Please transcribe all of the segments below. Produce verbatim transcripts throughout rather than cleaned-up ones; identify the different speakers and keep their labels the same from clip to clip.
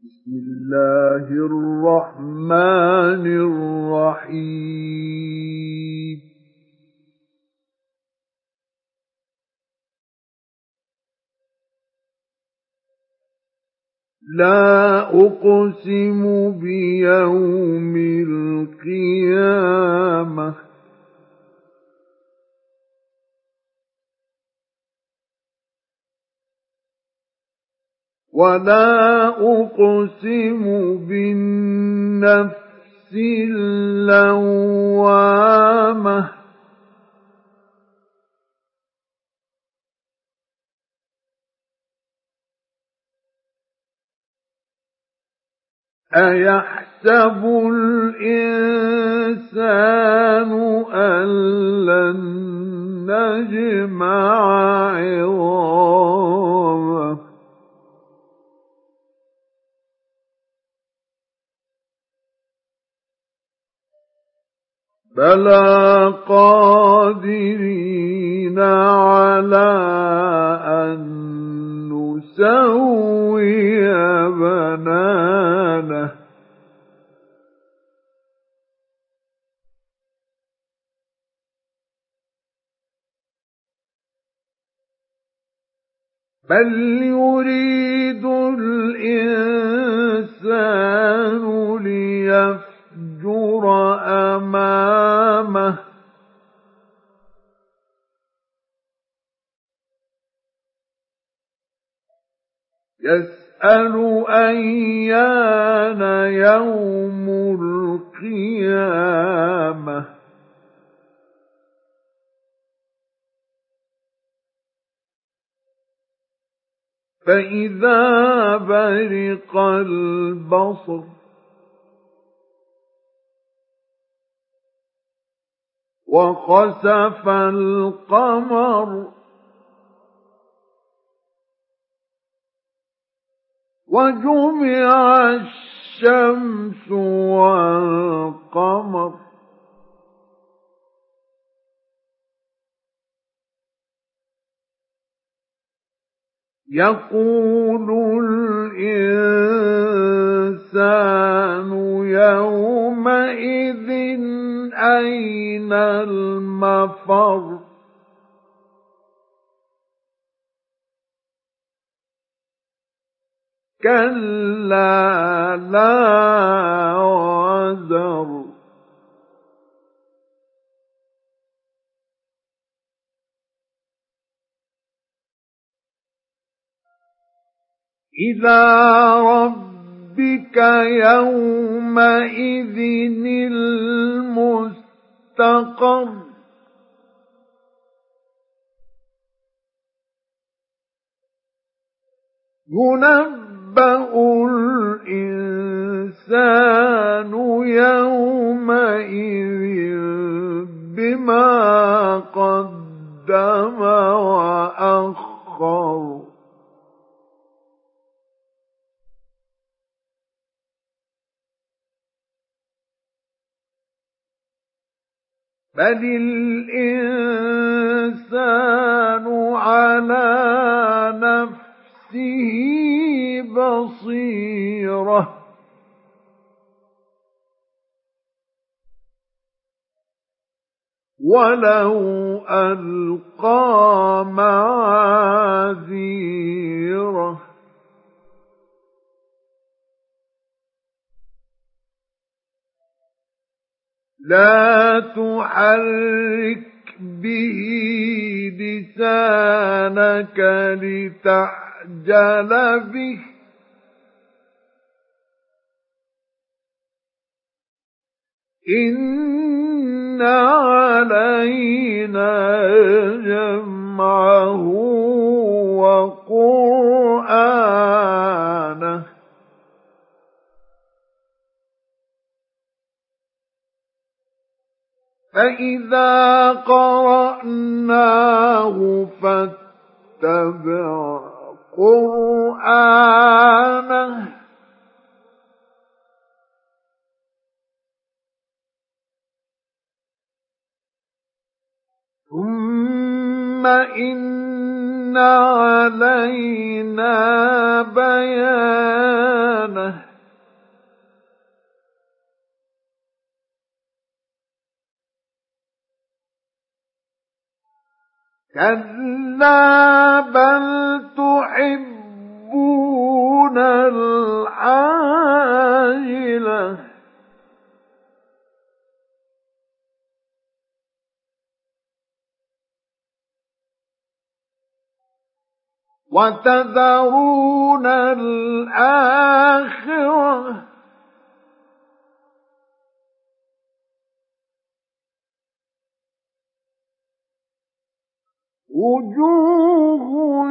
Speaker 1: بسم الله الرحمن الرحيم لا أقسم بيوم القيامة ولا أقسم بالنفس اللوامة أيحسب الإنسان أن لن نجمع عظامه بلى قادرين على أن نسوي بنانه بل يريد الإنسان ليفجر أمامه يسأل أيان يوم القيامة فإذا برق البصر وخسف القمر وجمع الشمس والقمر يقول الإنسان يومئذ أين المفر كلا لا وزر إلى ربك يومئذ المستقر ينبأ الإنسان يومئذ بما قدم وأخر بل الإنسان على نفسه بصيرة ولو ألقى معاذيره لا تحرك به لسانك لتعجل به إن علينا جمعه وقرآنه فإذا قرأناه فاتبع قرآنه ثم إن علينا بيانه كلا بل تحبون العاجلة وتذرون الآخرة وجوه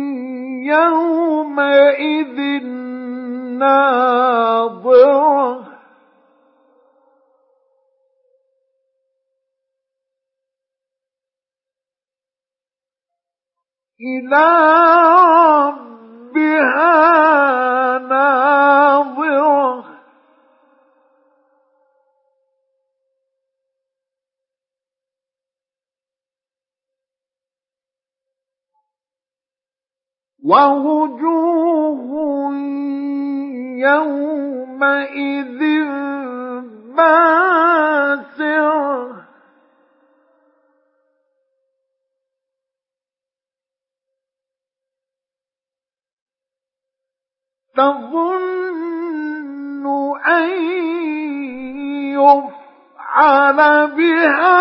Speaker 1: يومئذ ناظرة إلى ربها ناظرة ووجوه يومئذ باسرة تظن أن يفعل بها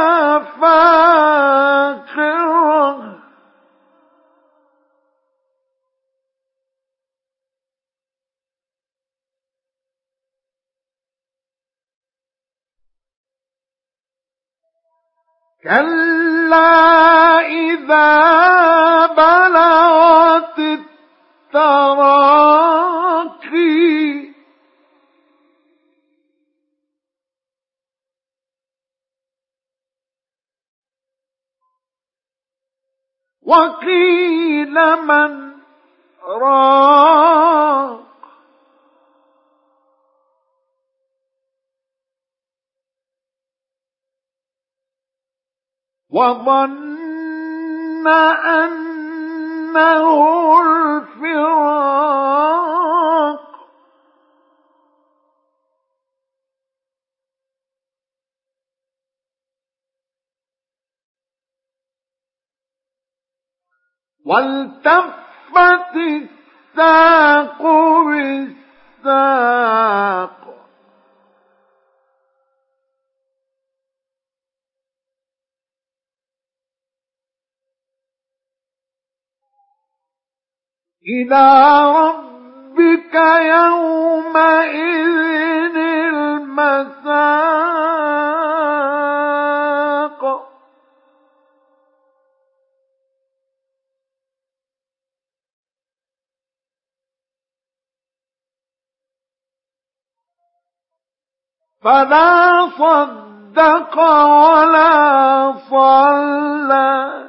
Speaker 1: فاقرة كلا إذا بلغت التراقي وقيل من راق وظن أنه الفراق والتفت الساق بالساق إلى ربك يومئذ المساق فلا صدق ولا صلى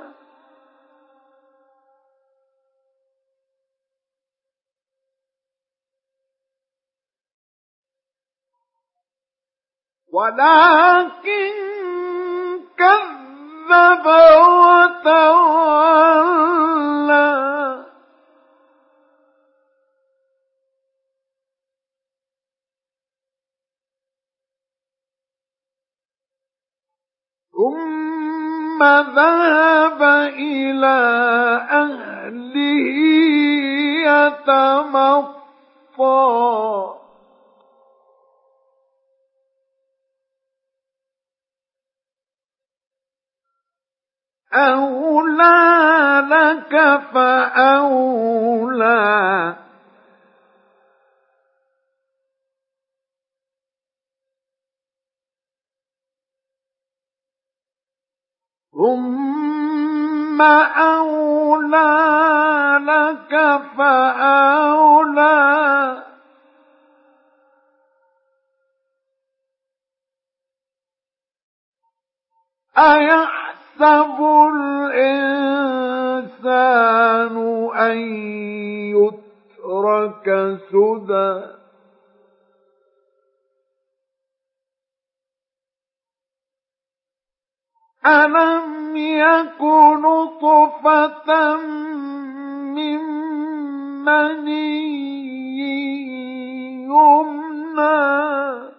Speaker 1: ولكن كذب وتولى ثم ذهب إلى أهله يتمطى أولى لك فأولى ثم أولى لك فأولى أيحسب الإنسان أن يترك سدى ألم يكن نطفة من مني يمنى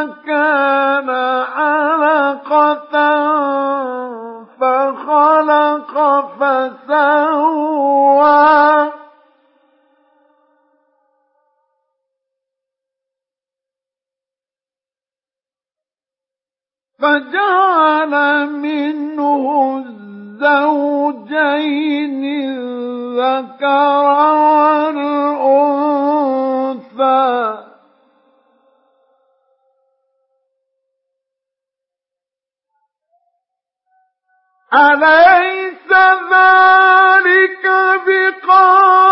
Speaker 1: كان علقة فخلق فسوى فجعل منه الزوجين الذكر والأنثى أليس ذلك بقادر